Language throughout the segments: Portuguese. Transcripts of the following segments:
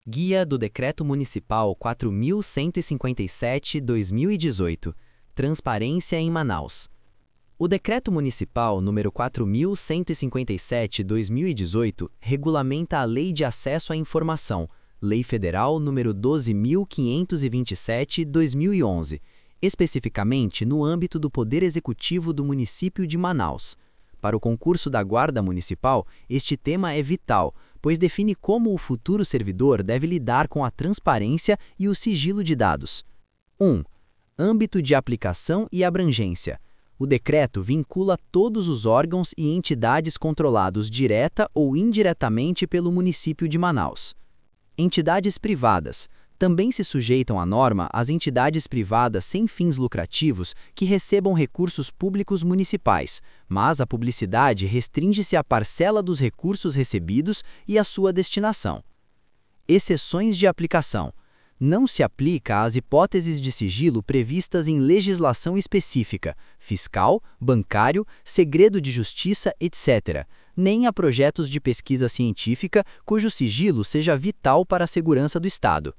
Guia do Decreto Municipal 4157/2018. Transparência em Manaus. O Decreto Municipal número 4157/2018 regulamenta a Lei de Acesso à Informação, Lei Federal número 12.527/2011, especificamente no âmbito do Poder Executivo do município de Manaus. Para o concurso da Guarda Municipal, este tema é vital, pois define como o futuro servidor deve lidar com a transparência e o sigilo de dados. 1. Âmbito de aplicação e abrangência. O decreto vincula todos os órgãos e entidades controlados direta ou indiretamente pelo município de Manaus. Entidades privadas. Também se sujeitam à norma as entidades privadas sem fins lucrativos que recebam recursos públicos municipais, mas a publicidade restringe-se à parcela dos recursos recebidos e à sua destinação. Exceções de aplicação. Não se aplica às hipóteses de sigilo previstas em legislação específica, fiscal, bancário, segredo de justiça, etc., nem a projetos de pesquisa científica cujo sigilo seja vital para a segurança do Estado.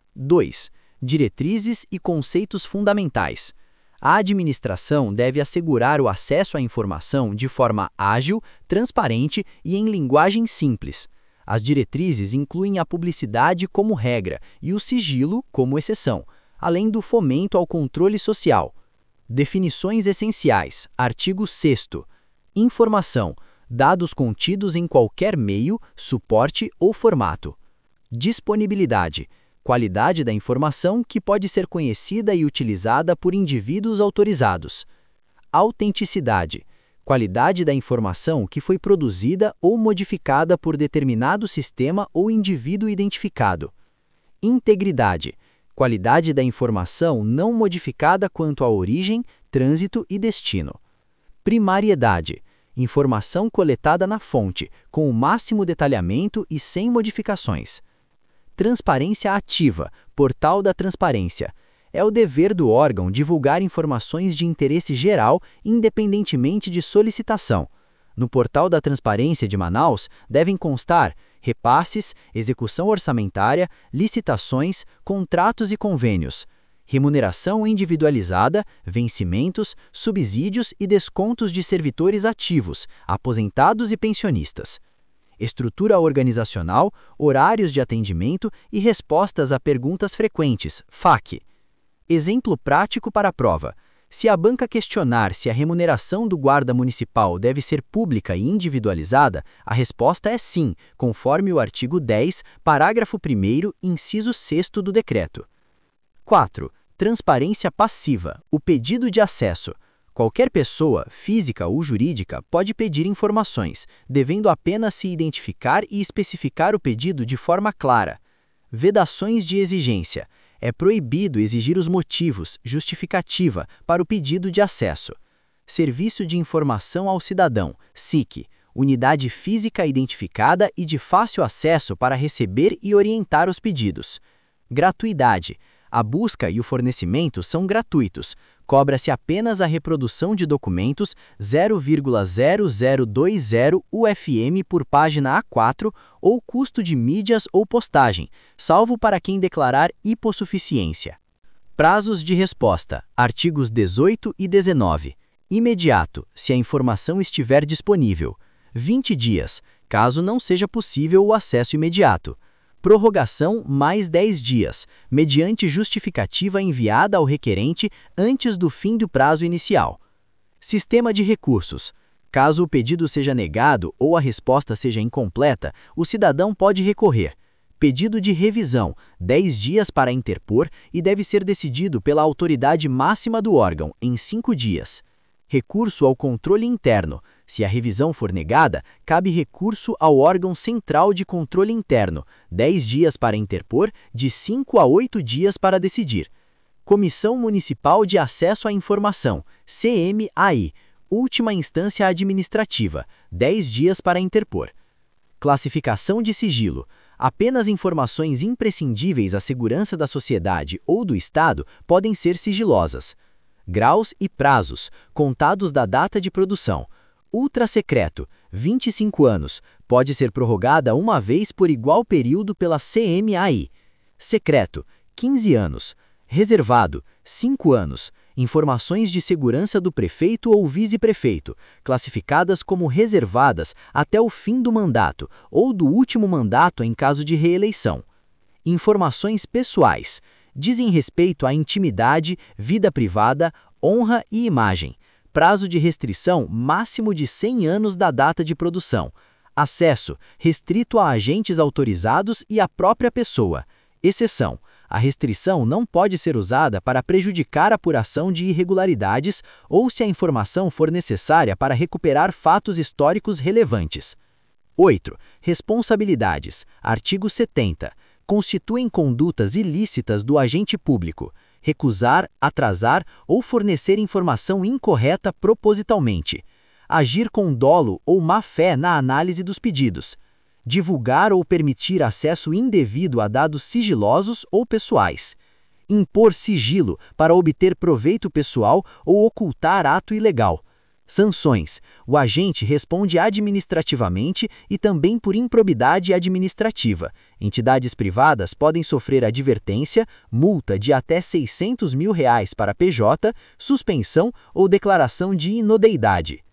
2. Diretrizes e conceitos fundamentais. A administração deve assegurar o acesso à informação de forma ágil, transparente e em linguagem simples. As diretrizes incluem a publicidade como regra e o sigilo como exceção, além do fomento ao controle social. Definições essenciais. Artigo 6º. Informação. Dados contidos em qualquer meio, suporte ou formato. Disponibilidade. Qualidade da informação que pode ser conhecida e utilizada por indivíduos autorizados. Autenticidade. Qualidade da informação que foi produzida ou modificada por determinado sistema ou indivíduo identificado. Integridade. Qualidade da informação não modificada quanto à origem, trânsito e destino. Primariedade. Informação coletada na fonte, com o máximo detalhamento e sem modificações. Transparência ativa, portal da transparência. É o dever do órgão divulgar informações de interesse geral, independentemente de solicitação. No portal da transparência de Manaus devem constar repasses, execução orçamentária, licitações, contratos e convênios, remuneração individualizada, vencimentos, subsídios e descontos de servidores ativos, aposentados e pensionistas. Estrutura organizacional, horários de atendimento e respostas a perguntas frequentes, FAQ. Exemplo prático para a prova. Se a banca questionar se a remuneração do guarda municipal deve ser pública e individualizada, a resposta é sim, conforme o artigo 10, parágrafo 1º, inciso 6º do decreto. 4. Transparência passiva, o pedido de acesso. Qualquer pessoa, física ou jurídica, pode pedir informações, devendo apenas se identificar e especificar o pedido de forma clara. Vedações de exigência. É proibido exigir os motivos, justificativa, para o pedido de acesso. Serviço de Informação ao Cidadão, SIC, unidade física identificada e de fácil acesso para receber e orientar os pedidos. Gratuidade. A busca e o fornecimento são gratuitos. Cobra-se apenas a reprodução de documentos 0,0020 UFM por página A4 ou custo de mídias ou postagem, salvo para quem declarar hipossuficiência. Prazos de resposta. Artigos 18 e 19. Imediato, se a informação estiver disponível. 20 dias, caso não seja possível o acesso imediato. Prorrogação mais 10 dias, mediante justificativa enviada ao requerente antes do fim do prazo inicial. Sistema de recursos. Caso o pedido seja negado ou a resposta seja incompleta, o cidadão pode recorrer. Pedido de revisão, 10 dias para interpor e deve ser decidido pela autoridade máxima do órgão, em 5 dias. Recurso ao controle interno. Se a revisão for negada, cabe recurso ao órgão central de controle interno, 10 dias para interpor, de 5 a 8 dias para decidir. Comissão Municipal de Acesso à Informação, CMAI, última instância administrativa, 10 dias para interpor. Classificação de sigilo. Apenas informações imprescindíveis à segurança da sociedade ou do Estado podem ser sigilosas. Graus e prazos, contados da data de produção. Ultrasecreto, 25 anos, pode ser prorrogada uma vez por igual período pela CMAI. Secreto, 15 anos. Reservado, 5 anos. Informações de segurança do prefeito ou vice-prefeito, classificadas como reservadas até o fim do mandato ou do último mandato em caso de reeleição. Informações pessoais. Dizem respeito à intimidade, vida privada, honra e imagem. Prazo de restrição máximo de 100 anos da data de produção. Acesso restrito a agentes autorizados e à própria pessoa. Exceção: a restrição não pode ser usada para prejudicar a apuração de irregularidades ou se a informação for necessária para recuperar fatos históricos relevantes. 8. Responsabilidades. Artigo 70. Constituem condutas ilícitas do agente público: recusar, atrasar ou fornecer informação incorreta propositalmente, agir com dolo ou má-fé na análise dos pedidos, divulgar ou permitir acesso indevido a dados sigilosos ou pessoais, impor sigilo para obter proveito pessoal ou ocultar ato ilegal. Sanções: o agente responde administrativamente e também por improbidade administrativa. Entidades privadas podem sofrer advertência, multa de até R$ 600 mil para PJ, suspensão ou declaração de inodeidade.